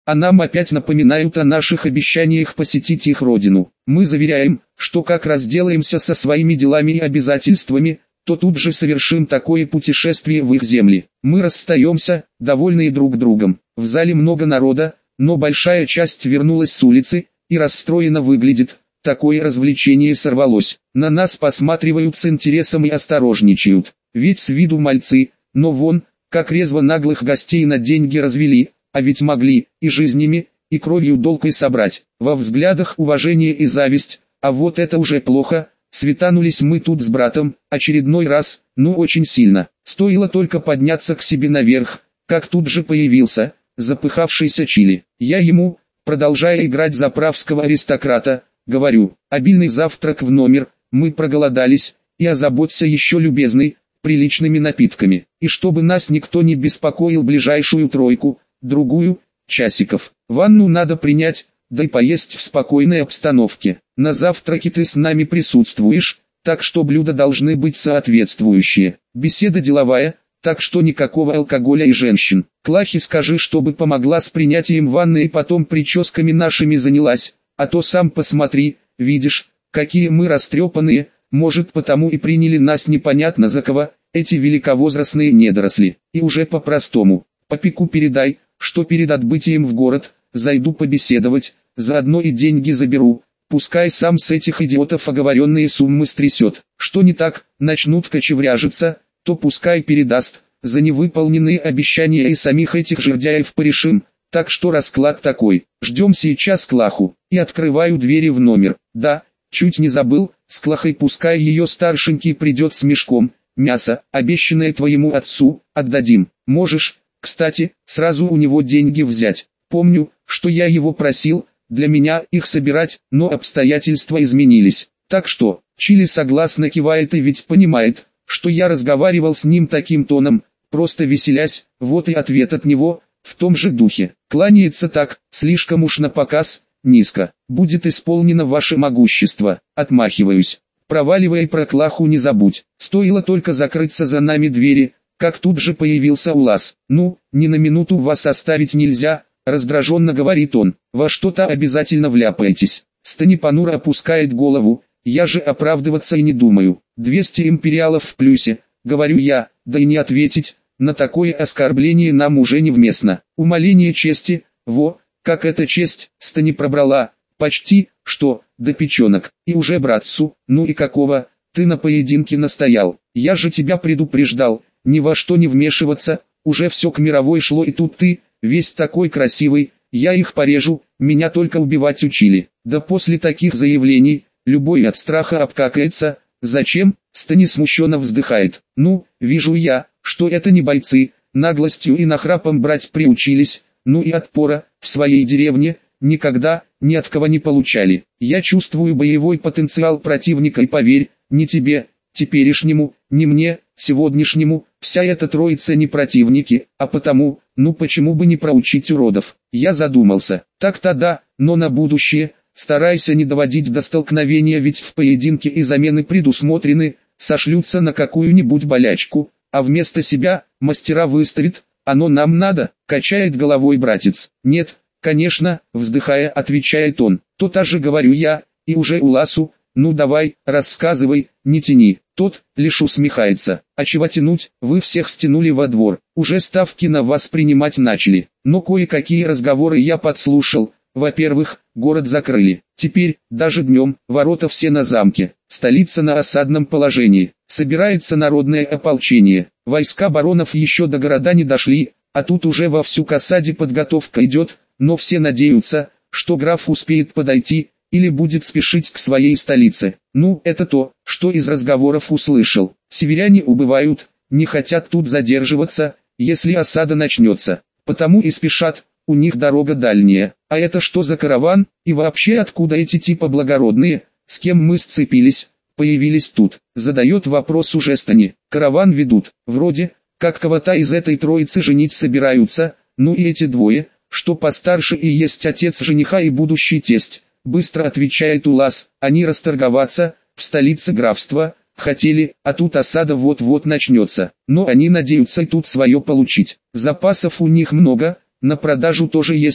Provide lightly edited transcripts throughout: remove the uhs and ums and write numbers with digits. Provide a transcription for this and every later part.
а нам опять напоминают о наших обещаниях посетить их родину. Мы заверяем, что как разделаемся со своими делами и обязательствами, то тут же совершим такое путешествие в их земли. Мы расстаемся, довольные друг другом. В зале много народа, но большая часть вернулась с улицы, и расстроена выглядит. Такое развлечение сорвалось. На нас посматривают с интересом и осторожничают. Ведь с виду мальцы, но вон, как резво наглых гостей на деньги развели, а ведь могли, и жизнями, и кровью долгой собрать. Во взглядах уважение и зависть, а вот это уже плохо. Светанулись мы тут с братом, очередной раз, ну очень сильно. Стоило только подняться к себе наверх, как тут же появился, запыхавшийся Чили. Я ему, продолжая играть заправского аристократа, говорю: обильный завтрак в номер, мы проголодались, и озаботься еще, любезный, приличными напитками. И чтобы нас никто не беспокоил ближайшую тройку-другую часиков. Ванну надо принять, да и поесть в спокойной обстановке. На завтраке ты с нами присутствуешь, так что блюда должны быть соответствующие. Беседа деловая, так что никакого алкоголя и женщин. Клахе скажи, чтобы помогла с принятием ванны и потом прическами нашими занялась, а то сам посмотри, видишь, какие мы растрепанные, может потому и приняли нас непонятно за кого, эти великовозрастные недоросли. И уже по-простому, Попеку передай, что перед отбытием в город, зайду побеседовать, заодно и деньги заберу, пускай сам с этих идиотов оговоренные суммы стрясет. Что не так, начнут кочевряжиться, то пускай передаст, за невыполненные обещания и самих этих жердяев порешим. Так что расклад такой: ждем сейчас Клаху, и открываю двери в номер. Да, чуть не забыл, с Клахой пускай ее старшенький придет с мешком, мясо, обещанное твоему отцу, отдадим. Можешь, кстати, сразу у него деньги взять. Помню, что я его просил, для меня их собирать, но обстоятельства изменились. Так что, Чили согласно кивает и ведь понимает, что я разговаривал с ним таким тоном, просто веселясь, вот и ответ от него, в том же духе. Кланяется так, слишком уж напоказ, низко. Будет исполнено ваше могущество. Отмахиваюсь. Проваливай, про Клаху не забудь. Стоило только закрыться за нами двери, как тут же появился Улас. Ну, ни на минуту вас оставить нельзя, раздраженно говорит он. Во что-то обязательно вляпаетесь. Стани понуро опускает голову. Я же оправдываться и не думаю. 200 империалов в плюсе, говорю я, да и не ответить. На такое оскорбление нам уже невместно. Умаление чести, во, как эта честь, Стани пробрала, почти, что, до печенок. И уже братцу, ну и какого, ты на поединке настоял. Я же тебя предупреждал, ни во что не вмешиваться, уже все к мировой шло и тут ты, весь такой красивый, я их порежу, меня только убивать учили. Да после таких заявлений, любой от страха обкакается. Зачем? Стани смущенно вздыхает. Ну, вижу я, что это не бойцы, наглостью и нахрапом брать приучились, ну и отпора, в своей деревне, никогда, ни от кого не получали. Я чувствую боевой потенциал противника и поверь, ни тебе, теперешнему, ни мне, сегодняшнему, вся эта троица не противники, а потому, ну почему бы не проучить уродов. Я задумался, так-то да, но на будущее, старайся не доводить до столкновения, ведь в поединке и замены предусмотрены, сошлются на какую-нибудь болячку, а вместо себя, мастера выставит, оно нам надо, качает головой братец. Нет, конечно, вздыхая, отвечает он. То-то же говорю я, и уже Уласу, ну давай, рассказывай, не тяни. Тот, лишь усмехается. А чего тянуть, вы всех стянули во двор, уже ставки на вас принимать начали. Но кое-какие разговоры я подслушал. Во-первых, город закрыли. Теперь, даже днем, ворота все на замке. Столица на осадном положении. Собирается народное ополчение. Войска баронов еще до города не дошли, а тут уже вовсю к осаде подготовка идет, но все надеются, что граф успеет подойти, или будет спешить к своей столице. Ну, это то, что из разговоров услышал. Северяне убывают, не хотят тут задерживаться, если осада начнется. Потому и спешат. У них дорога дальняя. А это что за караван, и вообще откуда эти типа благородные, с кем мы сцепились, появились тут? Задает вопрос уже Стани. Караван ведут, вроде, как кого-то из этой троицы женить собираются, ну и эти двое, что постарше и есть отец жениха и будущий тесть. Быстро отвечает Улас, они расторговаться, в столице графства, хотели, а тут осада вот-вот начнется. Но они надеются и тут свое получить. Запасов у них много. На продажу тоже есть,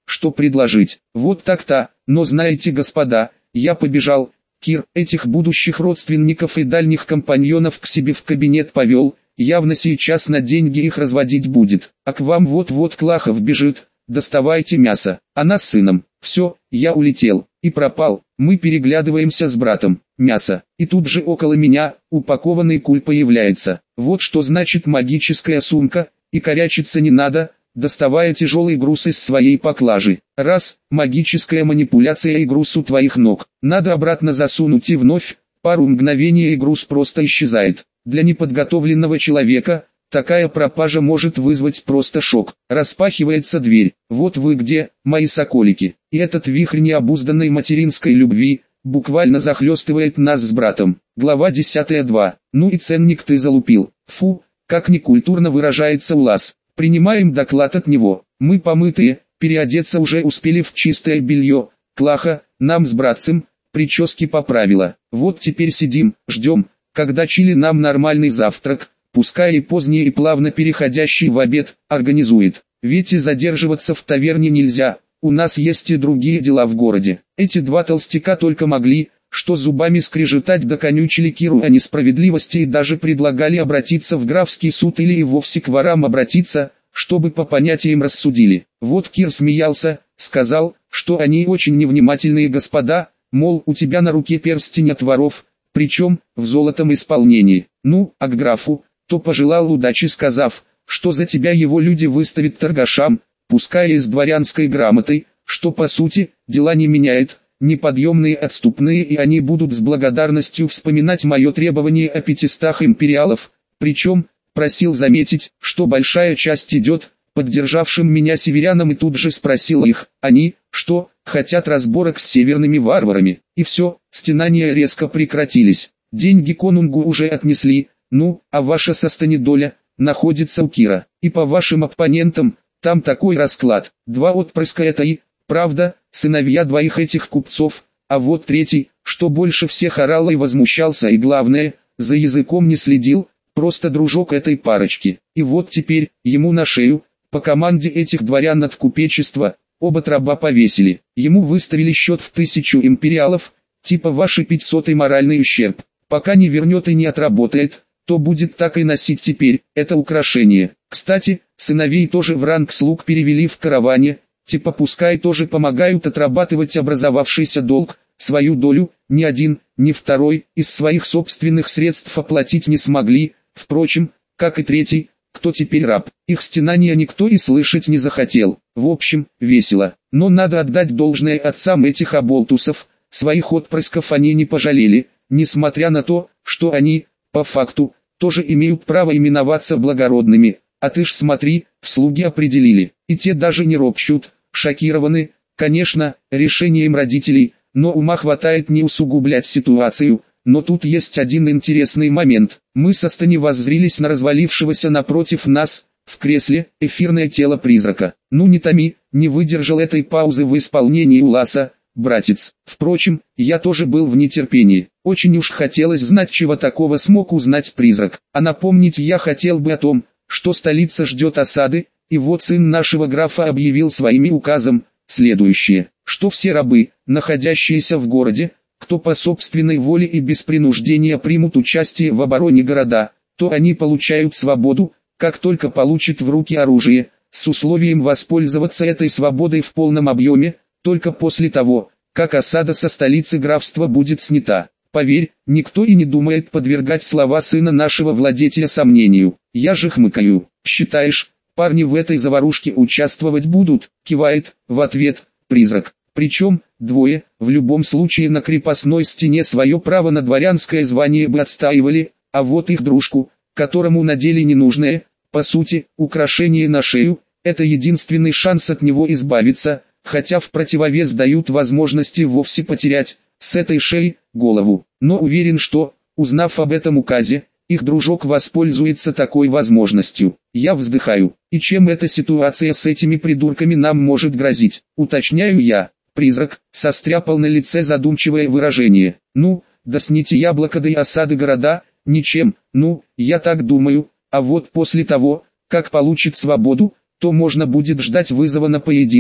что предложить. Вот так-то, но знаете, господа, я побежал. Кир этих будущих родственников и дальних компаньонов к себе в кабинет повел, явно сейчас на деньги их разводить будет. А к вам вот-вот Клахов бежит, доставайте мясо. Она с сыном. Все, я улетел. И пропал. Мы переглядываемся с братом. Мясо. И тут же около меня, упакованный куль появляется. Вот что значит магическая сумка, и корячиться не надо, доставая тяжелый груз из своей поклажи. Раз, магическая манипуляция и груз у твоих ног. Надо обратно засунуть и вновь, пару мгновений и груз просто исчезает. Для неподготовленного человека, такая пропажа может вызвать просто шок. Распахивается дверь. Вот вы где, мои соколики. И этот вихрь необузданной материнской любви, буквально захлестывает нас с братом. Глава 10:2. Ну и ценник ты залупил. Фу, как некультурно выражается Улас. Принимаем доклад от него. Мы помытые, переодеться уже успели в чистое белье. Клаха, нам с братцем, прически поправила. Вот теперь сидим, ждем, когда Чили нам нормальный завтрак, пускай и поздний и плавно переходящий в обед, организует. Ведь и задерживаться в таверне нельзя, у нас есть и другие дела в городе. Эти два толстяка только могли, что зубами скрежетать, доконючили Киру о несправедливости и даже предлагали обратиться в графский суд или и вовсе к ворам обратиться, чтобы по понятиям рассудили. Вот Кир смеялся, сказал, что они очень невнимательные господа, мол, у тебя на руке перстень от воров, причем в золотом исполнении. Ну, а к графу, то пожелал удачи, сказав, что за тебя его люди выставят торгашам, пускай и с дворянской грамотой, что по сути, дела не меняет, неподъемные отступные, и они будут с благодарностью вспоминать мое требование о 500 империалов, причем, просил заметить, что большая часть идет, поддержавшим меня северянам, и тут же спросил их, они, что, хотят разборок с северными варварами, и все, стенания резко прекратились, деньги конунгу уже отнесли, ну, а ваша состанедоля, находится у Кира, и по вашим оппонентам, там такой расклад, два отпрыска это и, правда, сыновья двоих этих купцов, а вот третий, что больше всех орал и возмущался и главное, за языком не следил, просто дружок этой парочки. И вот теперь, ему на шею, по команде этих дворян от купечества, оба траба повесили. Ему выставили счет в 1000 империалов, типа ваши 500 и моральный ущерб. Пока не вернет и не отработает, то будет так и носить теперь, это украшение. Кстати, сыновей тоже в ранг слуг перевели в караване, типа пускай тоже помогают отрабатывать образовавшийся долг, свою долю, ни один, ни второй, из своих собственных средств оплатить не смогли, впрочем, как и третий, кто теперь раб. Их стенания никто и слышать не захотел. В общем, весело. Но надо отдать должное отцам этих оболтусов, своих отпрысков они не пожалели, несмотря на то, что они, по факту, тоже имеют право именоваться благородными. А ты ж смотри, в слуги определили, и те даже не ропщут, шокированы, конечно, решением родителей, но ума хватает не усугублять ситуацию. Но тут есть один интересный момент. Мы со Стани воззрились на развалившегося напротив нас, в кресле, эфирное тело призрака. Ну не томи, не выдержал этой паузы в исполнении Уласа, братец. Впрочем, я тоже был в нетерпении. Очень уж хотелось знать, чего такого смог узнать призрак. А напомнить я хотел бы о том, что столица ждет осады, и вот сын нашего графа объявил своими указом следующее, что все рабы, находящиеся в городе, кто по собственной воле и без принуждения примут участие в обороне города, то они получают свободу, как только получат в руки оружие, с условием воспользоваться этой свободой в полном объеме, только после того, как осада со столицы графства будет снята. Поверь, никто и не думает подвергать слова сына нашего владетеля сомнению. Я же хмыкаю. Считаешь, парни в этой заварушке участвовать будут? Кивает, в ответ, призрак. Причем, двое, в любом случае на крепостной стене свое право на дворянское звание бы отстаивали, а вот их дружку, которому надели ненужное, по сути, украшение на шею, это единственный шанс от него избавиться, хотя в противовес дают возможности вовсе потерять, с этой шеи, голову. Но уверен, что, узнав об этом указе, их дружок воспользуется такой возможностью. Я вздыхаю. И чем эта ситуация с этими придурками нам может грозить? Уточняю я. Призрак состряпал на лице задумчивое выражение. Ну, да сните яблоко да и осады города, ничем, ну, я так думаю, а вот после того, как получит свободу, то можно будет ждать вызова на поединок,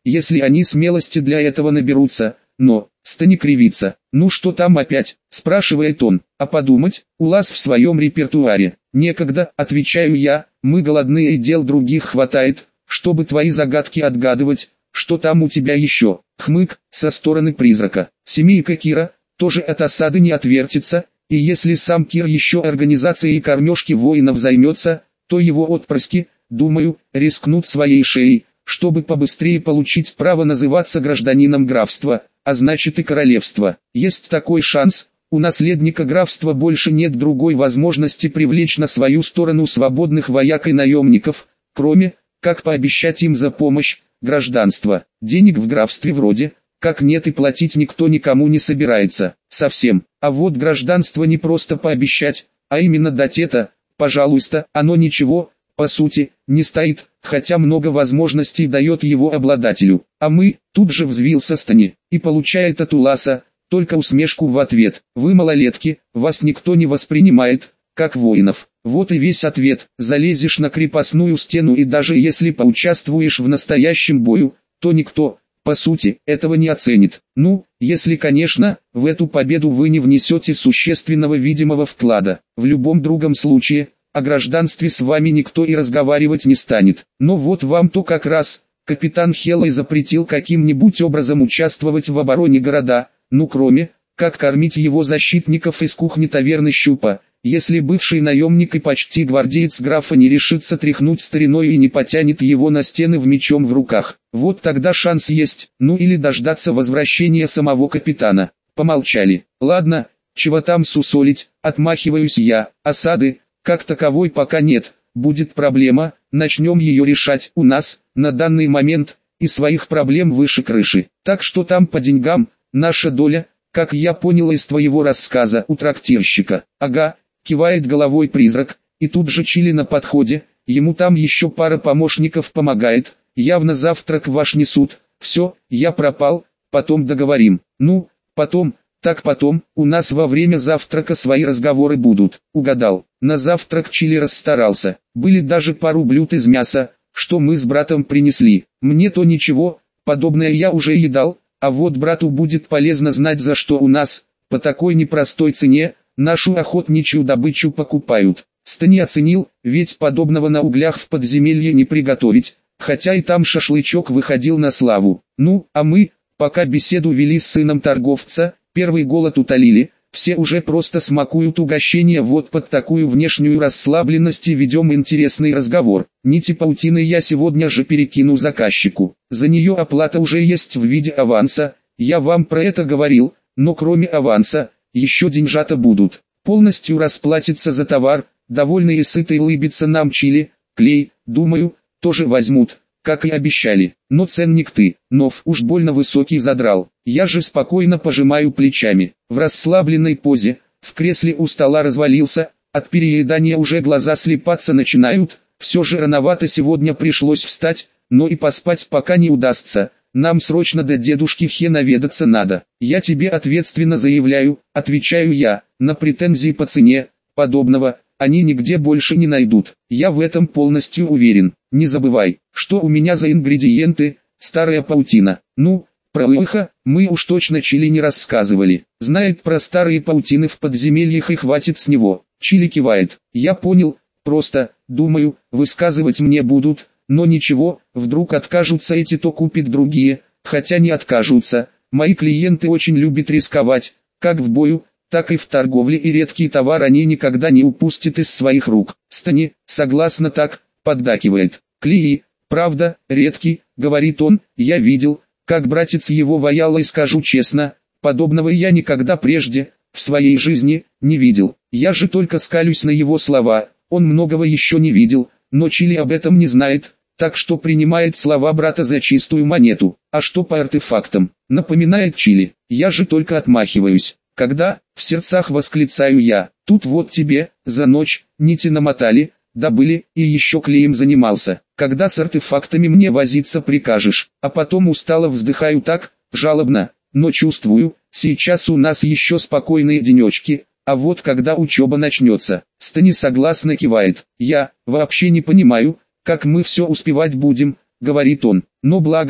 если они смелости для этого наберутся, но, Стани кривится. «Ну что там опять?» – спрашивает он. «А подумать, у вас в своем репертуаре». «Некогда», – отвечаю я, – «мы голодные и дел других хватает, чтобы твои загадки отгадывать, что там у тебя еще». Хмык, со стороны призрака. Семейка Кира тоже от осады не отвертится, и если сам Кир еще организацией кормежки воинов займется, то его отпрыски, думаю, рискнут своей шеей, чтобы побыстрее получить право называться гражданином графства, а значит и королевства. Есть такой шанс, у наследника графства больше нет другой возможности привлечь на свою сторону свободных вояк и наемников, кроме, как пообещать им за помощь, гражданство. Денег в графстве вроде, как нет и платить никто никому не собирается, совсем. А вот гражданство не просто пообещать, а именно дать это, пожалуйста, оно ничего, по сути, не стоит, хотя много возможностей дает его обладателю. А мы, тут же взвился Стани, и получает от Уласа, только усмешку в ответ. Вы малолетки, вас никто не воспринимает, как воинов. Вот и весь ответ. Залезешь на крепостную стену и даже если поучаствуешь в настоящем бою, то никто, по сути, этого не оценит. Ну, если, конечно, в эту победу вы не внесете существенного видимого вклада. В любом другом случае, о гражданстве с вами никто и разговаривать не станет. Но вот вам то как раз, капитан Хеллой запретил каким-нибудь образом участвовать в обороне города, ну кроме, как кормить его защитников из кухни таверны Щупа. Если бывший наемник и почти гвардеец графа не решится тряхнуть стариной и не потянет его на стены в мечом в руках, вот тогда шанс есть, ну или дождаться возвращения самого капитана. Помолчали. Ладно, чего там сусолить, отмахиваюсь я, осады, как таковой пока нет, будет проблема, начнем ее решать у нас, на данный момент, и своих проблем выше крыши. Так что там по деньгам, наша доля, как я понял из твоего рассказа, у трактирщика. Ага, кивает головой призрак, и тут же Чили на подходе, ему там еще пара помощников помогает, явно завтрак ваш несут. Все, я пропал, потом договорим. Ну, потом, так потом, у нас во время завтрака свои разговоры будут. Угадал. На завтрак Чили расстарался. Были даже пару блюд из мяса, что мы с братом принесли. Мне то ничего, подобное я уже едал, а вот брату будет полезно знать, за что у нас, по такой непростой цене, нашу охотничью добычу покупают. Стани оценил, ведь подобного на углях в подземелье не приготовить, хотя и там шашлычок выходил на славу. Ну, а мы, пока беседу вели с сыном торговца, первый голод утолили, все уже просто смакуют угощение, вот под такую внешнюю расслабленность и ведем интересный разговор. Нити паутины я сегодня же перекину заказчику, за нее оплата уже есть в виде аванса, я вам про это говорил, но кроме аванса, еще деньжата будут. Полностью расплатиться за товар, довольный и сытый улыбится нам Чили, клей, думаю, тоже возьмут, как и обещали. Но ценник ты, нов, уж больно высокий задрал. Я же спокойно пожимаю плечами. В расслабленной позе, в кресле у стола развалился, от переедания уже глаза слепаться начинают. Все же рановато сегодня пришлось встать, но и поспать пока не удастся. Нам срочно до дедушки Хе наведаться надо. Я тебе ответственно заявляю, отвечаю я, на претензии по цене, подобного, они нигде больше не найдут. Я в этом полностью уверен. Не забывай, что у меня за ингредиенты, старая паутина. Ну, про Лоха мы уж точно Чили не рассказывали. Знает про старые паутины в подземельях и хватит с него. Чили кивает. Я понял, просто, думаю, высказывать мне будут, но ничего, вдруг откажутся эти, то купят другие, хотя не откажутся. Мои клиенты очень любят рисковать, как в бою, так и в торговле, и редкий товар они никогда не упустят из своих рук. Стани, согласно так, поддакивает. Клеи, правда, редкий, говорит он, я видел, как братец его ваял, и скажу честно, подобного я никогда прежде, в своей жизни, не видел. Я же только скалюсь на его слова, он многого еще не видел, но Чили об этом не знает, так что принимает слова брата за чистую монету. А что по артефактам, напоминает Чили, я же только отмахиваюсь. Когда, в сердцах восклицаю я, тут вот тебе, за ночь, нити намотали, добыли, и еще клеем занимался. Когда с артефактами мне возиться прикажешь, а потом устало вздыхаю так, жалобно, но чувствую, сейчас у нас еще спокойные денечки, а вот когда учеба начнется, Стани согласно кивает. Я, вообще не понимаю, как мы все успевать будем, говорит он, но благо,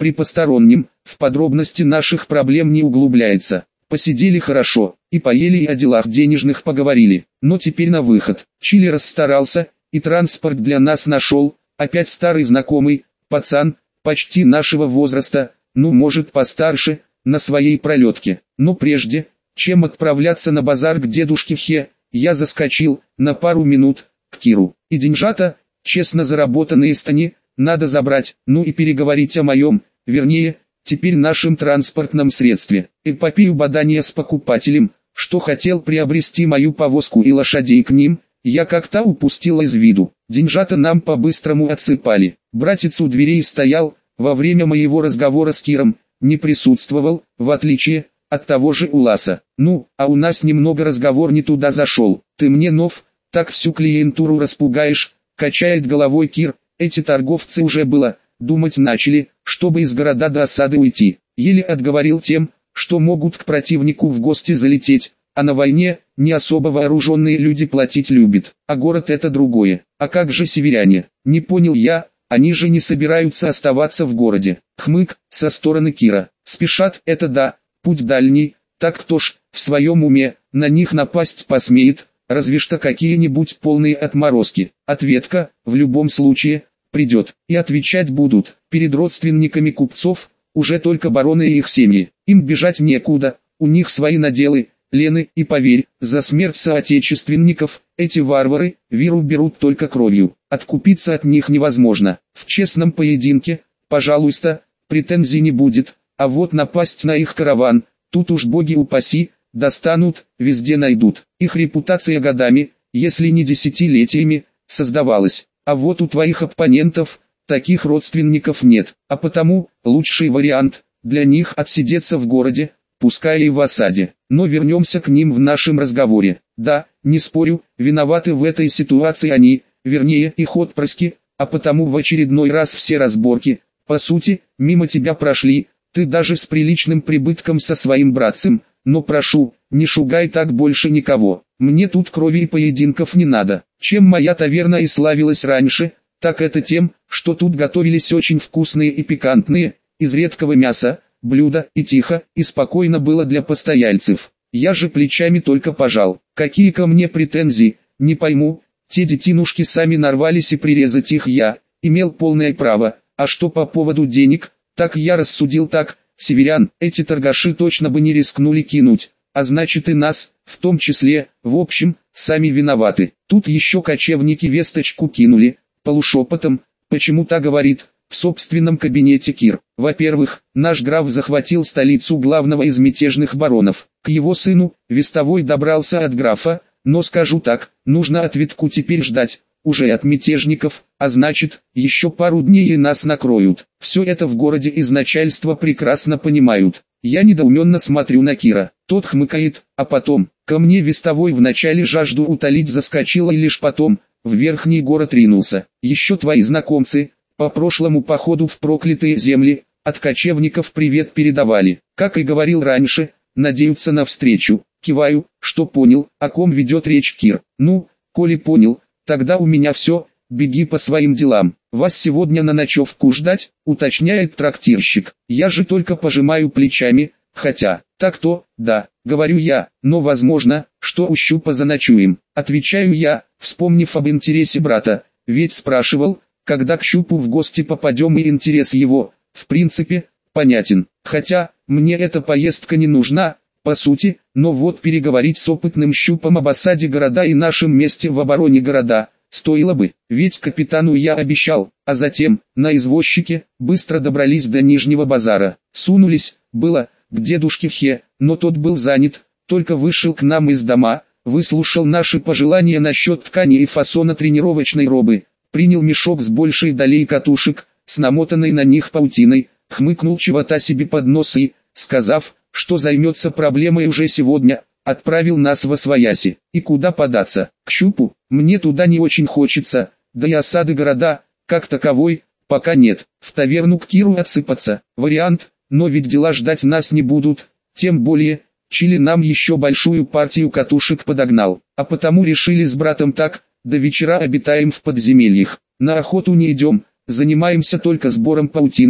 при постороннем, в подробности наших проблем не углубляется. Посидели хорошо, и поели, и о делах денежных поговорили. Но теперь на выход. Чили расстарался, и транспорт для нас нашел. Опять старый знакомый, пацан, почти нашего возраста, ну может постарше, на своей пролетке. Но прежде, чем отправляться на базар к дедушке Хе, я заскочил, на пару минут, к Киру. И деньжата, честно заработанные стани, надо забрать, ну и переговорить о моем, вернее, теперь нашем транспортном средстве. Эпопею бадания с покупателем, что хотел приобрести мою повозку и лошадей к ним, я как-то упустил из виду. Деньжата нам по-быстрому отсыпали. Братец у дверей стоял, во время моего разговора с Киром, не присутствовал, в отличие от того же Уласа. Ну, а у нас немного разговор не туда зашел. Ты мне нов, так всю клиентуру распугаешь, качает головой Кир. Эти торговцы уже было, думать начали, чтобы из города до осады уйти. Еле отговорил тем, что могут к противнику в гости залететь, а на войне не особо вооруженные люди платить любят, а город это другое. А как же северяне? Не понял я, они же не собираются оставаться в городе. Хмык, со стороны Кира. Спешат, это да, путь дальний, так кто ж, в своем уме, на них напасть посмеет, разве что какие-нибудь полные отморозки. Ответка, в любом случае, придет, и отвечать будут, перед родственниками купцов, уже только бароны и их семьи. Им бежать некуда, у них свои наделы, лены, и поверь, за смерть соотечественников, эти варвары, виру берут только кровью. Откупиться от них невозможно. В честном поединке, пожалуйста, претензий не будет, а вот напасть на их караван, тут уж боги упаси, достанут, везде найдут. Их репутация годами, если не десятилетиями, создавалась. А вот у твоих оппонентов, таких родственников нет, а потому, лучший вариант, для них отсидеться в городе, пускай и в осаде. Но вернемся к ним в нашем разговоре. Да, не спорю, виноваты в этой ситуации они, вернее их отпрыски, а потому в очередной раз все разборки, по сути, мимо тебя прошли, ты даже с приличным прибытком со своим братцем, но прошу, не шугай так больше никого, мне тут крови и поединков не надо. Чем моя таверна и славилась раньше, так это тем, что тут готовились очень вкусные и пикантные, из редкого мяса, блюда, и тихо, и спокойно было для постояльцев. Я же плечами только пожал. Какие ко мне претензии, не пойму, те детинушки сами нарвались и прирезать их я, имел полное право, а что по поводу денег, так я рассудил так, северян, эти торгаши точно бы не рискнули кинуть, а значит и нас, в том числе, в общем, сами виноваты. Тут еще кочевники весточку кинули, полушепотом, почему-то говорит, в собственном кабинете Кир. Во-первых, наш граф захватил столицу главного из мятежных баронов. К его сыну, Вестовой добрался от графа, но скажу так, нужно ответку теперь ждать, уже от мятежников, а значит, еще пару дней и нас накроют. Все это в городе из начальства прекрасно понимают. Я недоуменно смотрю на Кира, тот хмыкает, а потом, ко мне Вестовой вначале жажду утолить заскочила и лишь потом, в верхний город ринулся. Еще твои знакомцы, по прошлому походу в проклятые земли, от кочевников привет передавали. Как и говорил раньше, надеются на встречу. Киваю, что понял, о ком ведет речь Кир. Ну, коли понял, тогда у меня все, беги по своим делам. Вас сегодня на ночевку ждать, уточняет трактирщик. Я же только пожимаю плечами, хотя, так-то, да, говорю я, но возможно, что у Щупа заночуем. Отвечаю я, вспомнив об интересе брата, ведь спрашивал, когда к Щупу в гости попадем, и интерес его, в принципе, понятен. Хотя, мне эта поездка не нужна, по сути, но вот переговорить с опытным Щупом об осаде города и нашем месте в обороне города, стоило бы, ведь капитану я обещал, а затем, на извозчике, быстро добрались до Нижнего базара. Сунулись, было, к дедушке Хе, но тот был занят, только вышел к нам из дома, выслушал наши пожелания насчет ткани и фасона тренировочной робы, принял мешок с большей долей катушек, с намотанной на них паутиной, хмыкнул чего-то себе под нос и, сказав, что займется проблемой уже сегодня, отправил нас восвояси. И куда податься? К Щупу? Мне туда не очень хочется, да и осады города, как таковой, пока нет. В таверну к Киру отсыпаться, вариант, но ведь дела ждать нас не будут, тем более, Чили нам еще большую партию катушек подогнал, а потому решили с братом так, до вечера обитаем в подземельях. На охоту не идем, занимаемся только сбором паутины,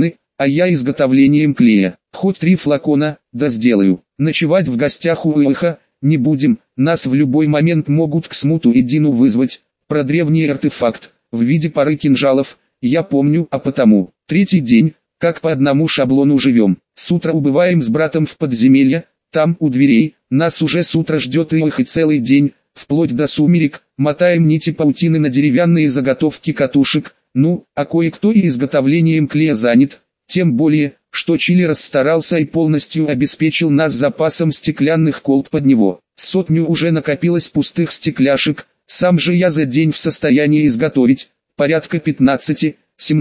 а я изготовлением клея. Хоть 3 флакона, да сделаю. Ночевать в гостях у Илха не будем, нас в любой момент могут к Смуту и Дину вызвать. Про древний артефакт, в виде пары кинжалов, я помню, а потому, 3-й день, как по одному шаблону живем. С утра убываем с братом в подземелье, там, у дверей, нас уже с утра ждет Илх и целый день, вплоть до сумерек, мотаем нити паутины на деревянные заготовки катушек, ну, а кое-кто и изготовлением клея занят, тем более, что Чили расстарался и полностью обеспечил нас запасом стеклянных колб под него. 100 уже накопилось пустых стекляшек, сам же я за день в состоянии изготовить порядка 15-17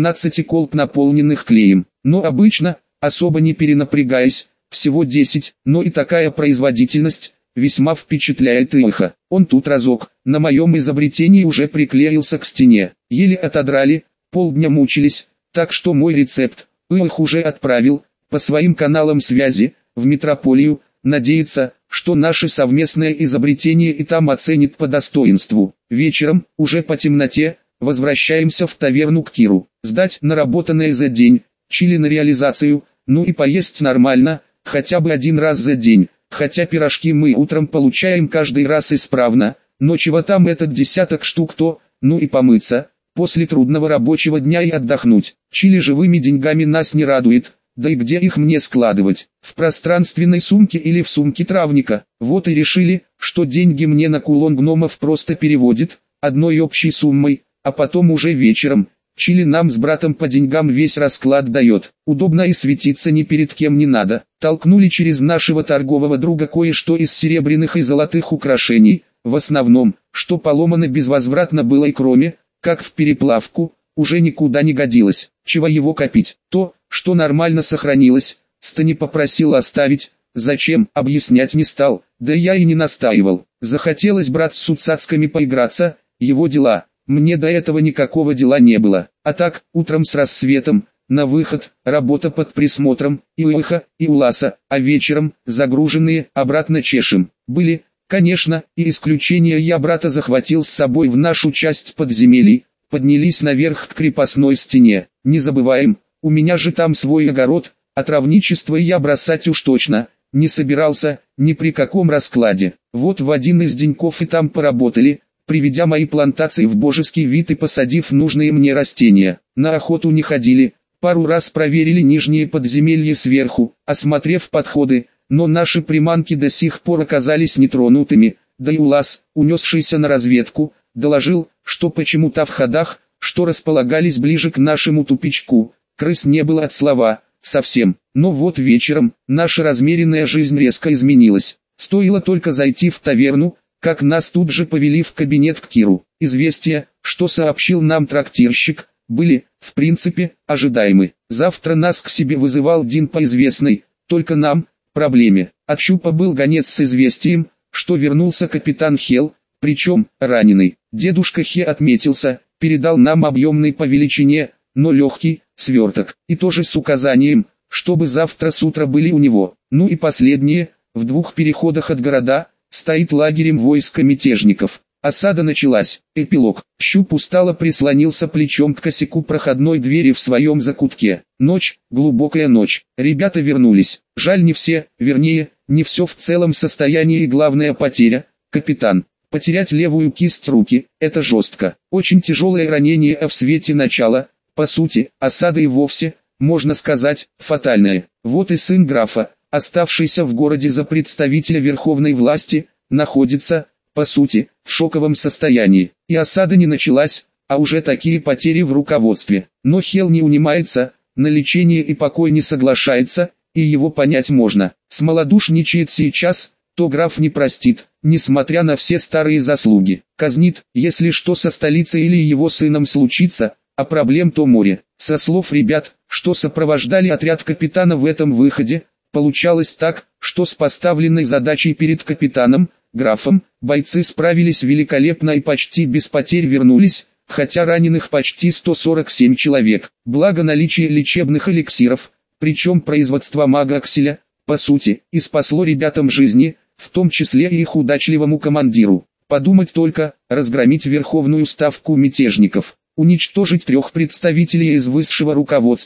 колб, наполненных клеем. Но обычно, особо не перенапрягаясь, всего 10, но и такая производительность весьма впечатляет Илха. Он тут разок, на моем изобретении уже приклеился к стене. Еле отодрали, полдня мучились, так что мой рецепт Илх уже отправил по своим каналам связи в метрополию, надеется, что наше совместное изобретение и там оценит по достоинству. Вечером, уже по темноте, возвращаемся в таверну к Киру, сдать наработанное за день, Чили на реализацию, ну и поесть нормально, хотя бы 1 раз за день, хотя пирожки мы утром получаем каждый раз исправно, но чего там этот десяток штук то, ну и помыться, после трудного рабочего дня и отдохнуть. Чили живыми деньгами нас не радует, да и где их мне складывать, в пространственной сумке или в сумке травника. Вот и решили, что деньги мне на кулон гномов просто переводит, одной общей суммой, а потом уже вечером, Чили нам с братом по деньгам весь расклад дает. Удобно и светиться ни перед кем не надо. Толкнули через нашего торгового друга кое-что из серебряных и золотых украшений, в основном, что поломано безвозвратно было и кроме, как в переплавку, уже никуда не годилось. Чего его копить? То, что нормально сохранилось, Стани попросил оставить. Зачем, объяснять не стал, да я и не настаивал. Захотелось брат с цацками поиграться, его дела. Мне до этого никакого дела не было. А так, утром с рассветом, на выход, работа под присмотром, и Илха, и Уласа, а вечером, загруженные, обратно чешем. Были, конечно, и исключения. Я брата захватил с собой в нашу часть подземелий, поднялись наверх к крепостной стене. Не забываем, у меня же там свой огород, а травничество я бросать уж точно не собирался, ни при каком раскладе. Вот в один из деньков и там поработали, приведя мои плантации в божеский вид и посадив нужные мне растения. На охоту не ходили, пару раз проверили нижние подземелья сверху, осмотрев подходы, но наши приманки до сих пор оказались нетронутыми, да и Улас, унесшийся на разведку, доложил, что почему-то в ходах, что располагались ближе к нашему тупичку, крыс не было от слова, совсем. Но вот вечером, наша размеренная жизнь резко изменилась. Стоило только зайти в таверну, как нас тут же повели в кабинет к Киру. Известия, что сообщил нам трактирщик, были, в принципе, ожидаемы. Завтра нас к себе вызывал Дин по известной, только нам, проблеме. От Щупа был гонец с известием, что вернулся капитан Хел, причем, раненый. Дедушка Хе отметился, передал нам объемный по величине, но легкий, сверток, и тоже с указанием, чтобы завтра с утра были у него. Ну и последнее, в 2 переходах от города, стоит лагерем войска мятежников. Осада началась. Эпилог. Щуп устало прислонился плечом к косяку проходной двери в своем закутке. Ночь, глубокая ночь. Ребята вернулись. Жаль, не все, вернее, не все в целом состоянии, и главная потеря – капитан. Потерять левую кисть руки – это жестко. Очень тяжелое ранение, а в свете начала, по сути, осада и вовсе, можно сказать, фатальное. Вот и сын графа, оставшийся в городе за представителя верховной власти, находится, по сути, в шоковом состоянии. И осада не началась, а уже такие потери в руководстве. Но Хел не унимается, на лечение и покой не соглашается, и его понять можно. Смолодушничает сейчас, то граф не простит, несмотря на все старые заслуги. Казнит, если что со столицей или его сыном случится, а проблем то море. Со слов ребят, что сопровождали отряд капитана в этом выходе, получалось так, что с поставленной задачей перед капитаном, графом, бойцы справились великолепно и почти без потерь вернулись, хотя раненых почти 147 человек. Благо наличие лечебных эликсиров, причем производство мага Акселя, по сути, и спасло ребятам жизни, в том числе и их удачливому командиру. Подумать только, разгромить верховную ставку мятежников, уничтожить 3 представителей из высшего руководства,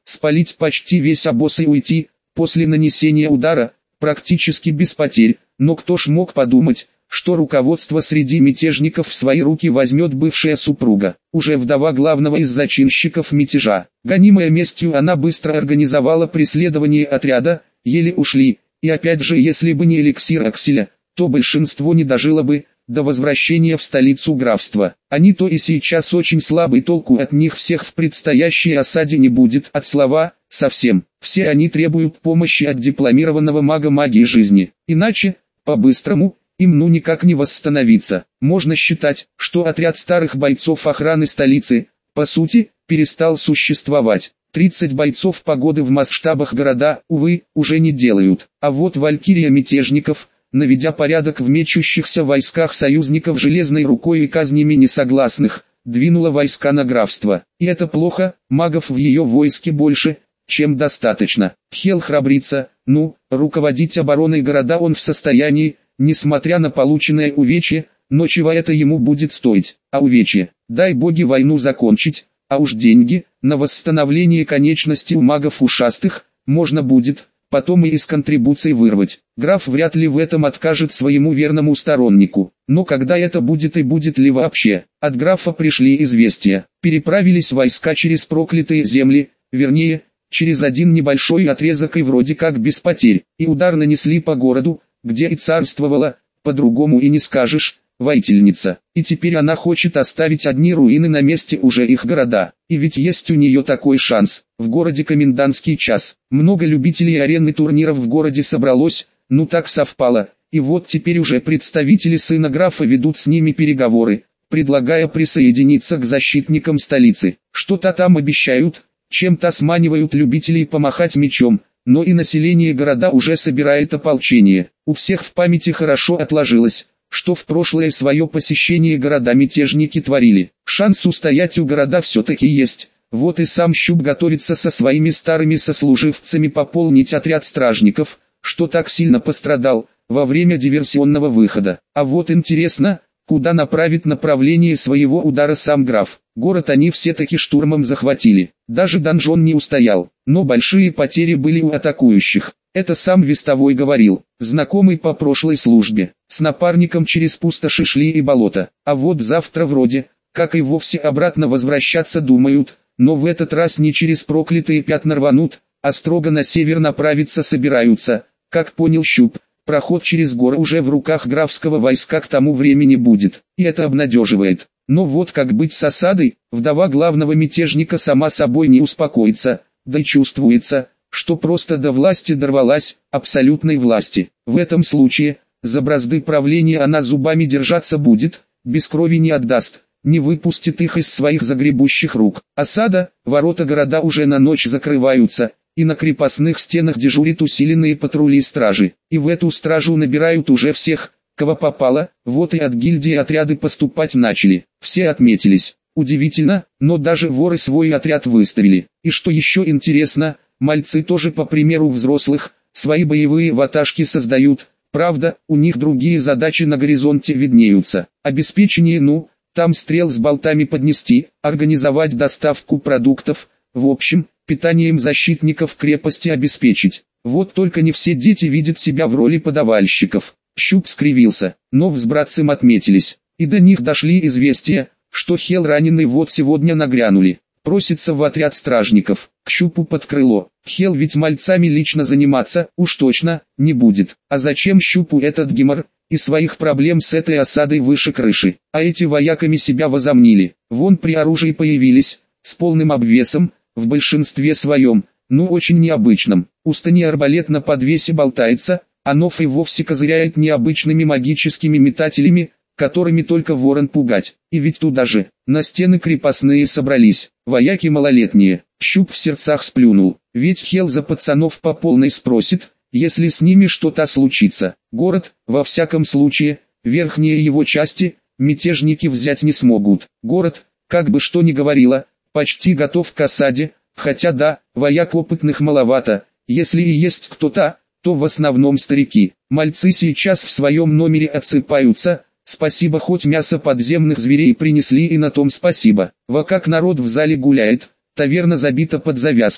спалить почти весь обоз и уйти, после нанесения удара, практически без потерь, но кто ж мог подумать, что руководство среди мятежников в свои руки возьмет бывшая супруга, уже вдова главного из зачинщиков мятежа. Гонимая местью, она быстро организовала преследование отряда, еле ушли, и опять же, если бы не эликсир Акселя, то большинство не дожило бы до возвращения в столицу графства. Они то и сейчас очень слабы, толку от них всех в предстоящей осаде не будет, от слова совсем. Все они требуют помощи от дипломированного мага магии жизни, иначе, по-быстрому, им ну никак не восстановиться. Можно считать, что отряд старых бойцов охраны столицы, по сути, перестал существовать. 30 бойцов погоды в масштабах города, увы, уже не делают. А вот валькирия мятежников, наведя порядок в мечущихся войсках союзников железной рукой и казнями несогласных, двинула войска на графство. И это плохо, магов в ее войске больше, чем достаточно. Хел храбрится, руководить обороной города он в состоянии, несмотря на полученное увечье, но чего это ему будет стоить? А увечье, дай боги войну закончить, а уж деньги, на восстановление конечностей у магов ушастых, можно будет, потом и из контрибуций вырвать. Граф вряд ли в этом откажет своему верному стороннику. Но когда это будет и будет ли вообще? От графа пришли известия. Переправились войска через проклятые земли, вернее, через один небольшой отрезок и вроде как без потерь. И удар нанесли по городу, где и царствовала, по-другому и не скажешь, воительница. И теперь она хочет оставить одни руины на месте уже их города. И ведь есть у нее такой шанс. В городе комендантский час. Много любителей арены турниров в городе собралось, так совпало. И вот теперь уже представители сына графа ведут с ними переговоры, предлагая присоединиться к защитникам столицы. Что-то там обещают, чем-то сманивают любителей помахать мечом. Но и население города уже собирает ополчение. У всех в памяти хорошо отложилось, что в прошлое свое посещение города мятежники творили. Шанс устоять у города все-таки есть. Вот и сам Щуп готовится со своими старыми сослуживцами пополнить отряд стражников, что так сильно пострадал во время диверсионного выхода. А вот интересно, куда направит направление своего удара сам граф. Город они все-таки штурмом захватили. Даже донжон не устоял, но большие потери были у атакующих. Это сам Вестовой говорил, знакомый по прошлой службе. С напарником через пустоши шли и болото. А вот завтра вроде, как и вовсе обратно возвращаться думают, но в этот раз не через проклятые пятна рванут, а строго на север направиться собираются. Как понял Щуп, проход через горы уже в руках графского войска к тому времени будет. И это обнадеживает. Но вот как быть с осадой, вдова главного мятежника сама собой не успокоится, да и чувствуется, что просто до власти дорвалась, абсолютной власти. В этом случае, за бразды правления она зубами держаться будет, без крови не отдаст, не выпустит их из своих загребущих рук. Осада, ворота города уже на ночь закрываются, и на крепостных стенах дежурят усиленные патрули стражи. И в эту стражу набирают уже всех, кого попало, вот и от гильдии отряды поступать начали. Все отметились. Удивительно, но даже воры свой отряд выставили. И что еще интересно, мальцы тоже по примеру взрослых, свои боевые ватажки создают. Правда, у них другие задачи на горизонте виднеются. Обеспечение, там стрел с болтами поднести, организовать доставку продуктов, в общем, питанием защитников крепости обеспечить. Вот только не все дети видят себя в роли подавальщиков. Щуп скривился, но взбратцем отметились, и до них дошли известия, что Хел раненый вот сегодня нагрянули. Просится в отряд стражников, к Щупу под крыло. Хел ведь мальцами лично заниматься, уж точно, не будет. А зачем Щупу этот гемор, и своих проблем с этой осадой выше крыши? А эти вояками себя возомнили. Вон при оружии появились, с полным обвесом, в большинстве своем, очень необычном. У Стани арбалет на подвесе болтается, а нов и вовсе козыряет необычными магическими метателями, которыми только ворон пугать. И ведь туда же, на стены крепостные собрались, вояки малолетние. Щуп в сердцах сплюнул, ведь Хел за пацанов по полной спросит, если с ними что-то случится. Город, во всяком случае, верхние его части, мятежники взять не смогут. Город, как бы что ни говорило, почти готов к осаде, хотя да, вояк опытных маловато, если и есть кто-то, то в основном старики. Мальцы сейчас в своем номере отсыпаются, спасибо хоть мясо подземных зверей принесли и на том спасибо. Во как народ в зале гуляет, таверна забита под завязку,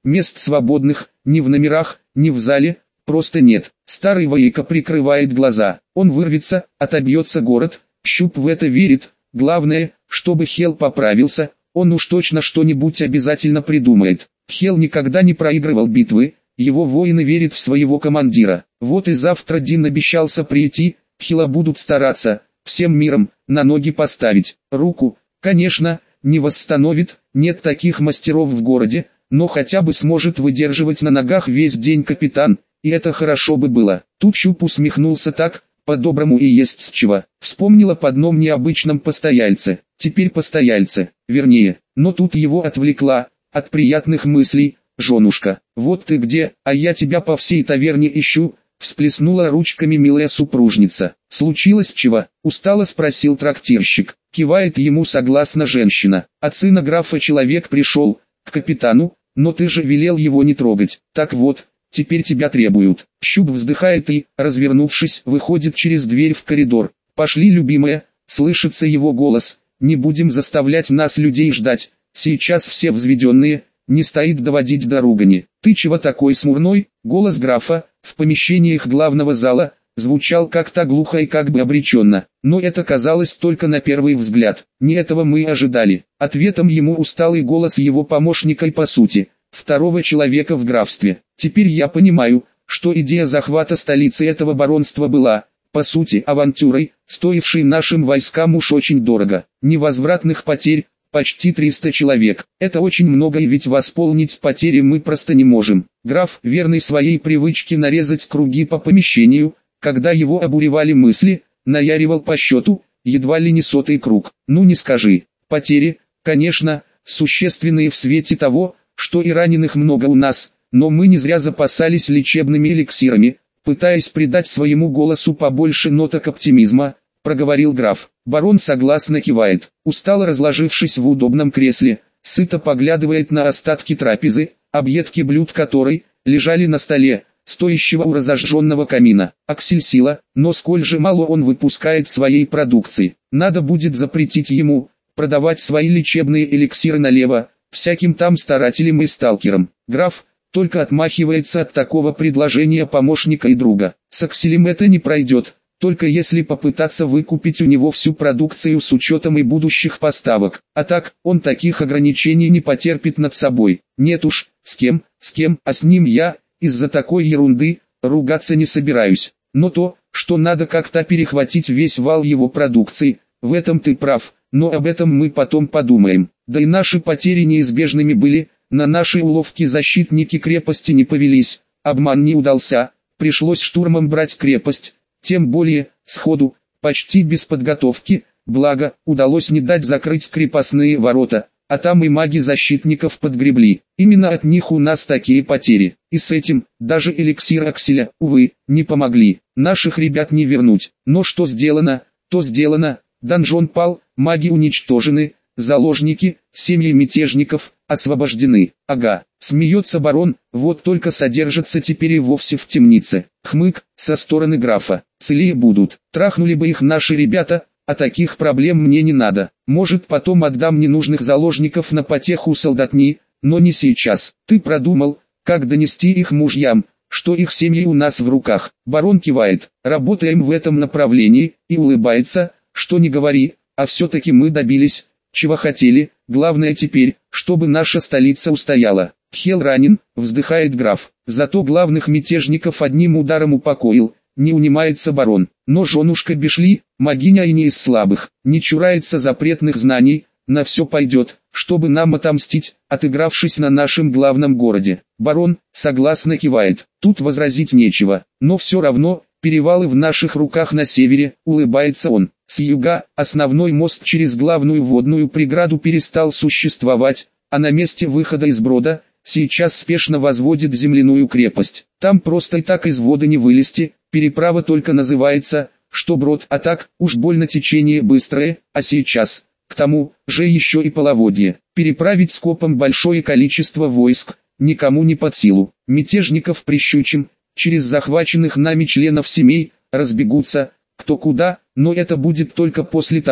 мест свободных, ни в номерах, ни в зале, просто нет. Старый вояка прикрывает глаза, он вырвется, отобьется город, Щуп в это верит, главное, чтобы Хелл поправился, он уж точно что-нибудь обязательно придумает. Хелл никогда не проигрывал битвы, его воины верят в своего командира. Вот и завтра Дин обещался прийти, Хелла будут стараться, всем миром, на ноги поставить. Руку, конечно, не восстановит, нет таких мастеров в городе, но хотя бы сможет выдерживать на ногах весь день капитан, и это хорошо бы было. Тут Щуп усмехнулся так, по-доброму и есть с чего. Вспомнил об одном необычном постояльце, теперь постояльце, вернее, но тут его отвлекла, от приятных мыслей, женушка. Вот ты где, а я тебя по всей таверне ищу, всплеснула ручками милая супружница. Случилось чего? Устало спросил трактирщик. Кивает ему согласно женщина. От сына графа человек пришел, к капитану, но ты же велел его не трогать. Так вот, теперь тебя требуют. Щуп вздыхает и, развернувшись, выходит через дверь в коридор. Пошли, любимая, слышится его голос. Не будем заставлять нас людей ждать. Сейчас все взведенные, не стоит доводить до ругани. Ты чего такой смурной? Голос графа, в помещениях главного зала, звучал как-то глухо и как бы обреченно. Но это казалось только на первый взгляд. Не этого мы ожидали. Ответом ему усталый голос его помощника и по сути, второго человека в графстве. Теперь я понимаю, что идея захвата столицы этого баронства была, по сути, авантюрой, стоившей нашим войскам уж очень дорого. Невозвратных потерь, почти 300 человек. Это очень много, и ведь восполнить потери мы просто не можем. Граф, верный своей привычке нарезать круги по помещению, когда его обуревали мысли, наяривал по счету, едва ли не 100-й круг. Ну не скажи. Потери, конечно, существенные в свете того, что и раненых много у нас, но мы не зря запасались лечебными эликсирами, пытаясь придать своему голосу побольше ноток оптимизма, проговорил граф. Барон согласно кивает, устало разложившись в удобном кресле, сыто поглядывает на остатки трапезы, объедки блюд которой лежали на столе, стоящего у разожженного камина. Аксель сила, но сколь же мало он выпускает своей продукции. Надо будет запретить ему продавать свои лечебные эликсиры налево, всяким там старателям и сталкерам. Граф только отмахивается от такого предложения помощника и друга. С Акселем это не пройдет, только если попытаться выкупить у него всю продукцию с учетом и будущих поставок. А так, он таких ограничений не потерпит над собой. Нет уж, с кем, а с ним я, из-за такой ерунды, ругаться не собираюсь. Но то, что надо как-то перехватить весь вал его продукции, в этом ты прав, но об этом мы потом подумаем. Да и наши потери неизбежными были, на наши уловки защитники крепости не повелись, обман не удался, пришлось штурмом брать крепость, тем более, сходу, почти без подготовки, благо, удалось не дать закрыть крепостные ворота, а там и маги защитников подгребли. Именно от них у нас такие потери, и с этим, даже эликсир Акселя, увы, не помогли. Наших ребят не вернуть, но что сделано, то сделано, донжон пал, маги уничтожены, заложники, семьи мятежников, освобождены. Ага, смеется барон, вот только содержатся теперь и вовсе в темнице. Хмык, со стороны графа, целее будут. Трахнули бы их наши ребята, а таких проблем мне не надо. Может, потом отдам ненужных заложников на потеху солдатни, но не сейчас. Ты продумал, как донести их мужьям, что их семьи у нас в руках. Барон кивает, работаем в этом направлении, и улыбается, что не говори, а все-таки мы добились, чего хотели. Главное теперь, чтобы наша столица устояла. Хелл ранен, вздыхает граф, зато главных мятежников одним ударом упокоил, не унимается барон. Но женушка Бешли, могиня и не из слабых, не чурается запретных знаний, на все пойдет, чтобы нам отомстить, отыгравшись на нашем главном городе. Барон, согласно кивает, тут возразить нечего, но все равно, перевалы в наших руках на севере, улыбается он. С юга, основной мост через главную водную преграду перестал существовать, а на месте выхода из брода, сейчас спешно возводит земляную крепость. Там просто и так из воды не вылезти, переправа только называется, что брод, а так, уж больно течение быстрое, а сейчас, к тому же еще и половодье. Переправить скопом большое количество войск, никому не под силу. Мятежников прищучим, через захваченных нами членов семей, разбегутся, кто куда, но это будет только после того,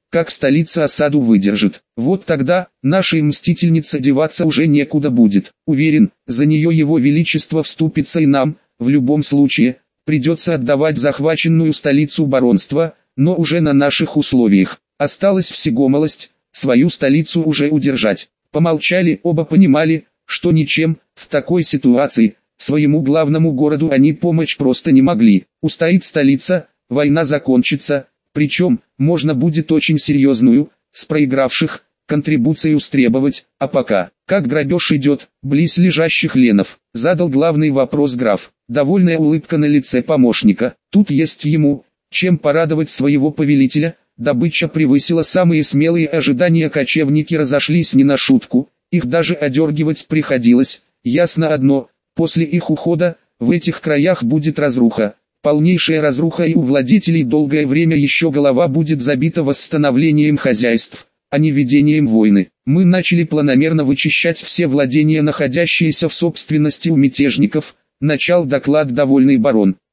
как столица осаду выдержит. Вот тогда, нашей мстительнице деваться уже некуда будет. Уверен, за нее его величество вступится и нам, в любом случае, придется отдавать захваченную столицу баронства, но уже на наших условиях. Осталось всего малость, свою столицу уже удержать. Помолчали, оба понимали, что ничем, в такой ситуации, своему главному городу они помочь просто не могли. Устоит столица, война закончится, причем, можно будет очень серьезную, с проигравших, контрибуцию стребовать, а пока, как грабеж идет, близ лежащих ленов, задал главный вопрос граф. Довольная улыбка на лице помощника, тут есть ему, чем порадовать своего повелителя. Добыча превысила самые смелые ожидания, кочевники разошлись не на шутку, их даже одергивать приходилось. Ясно одно, после их ухода, в этих краях будет разруха, полнейшая разруха, и у владетелей долгое время еще голова будет забита восстановлением хозяйств, а не ведением войны. Мы начали планомерно вычищать все владения, находящиеся в собственности у мятежников, начал доклад довольный барон.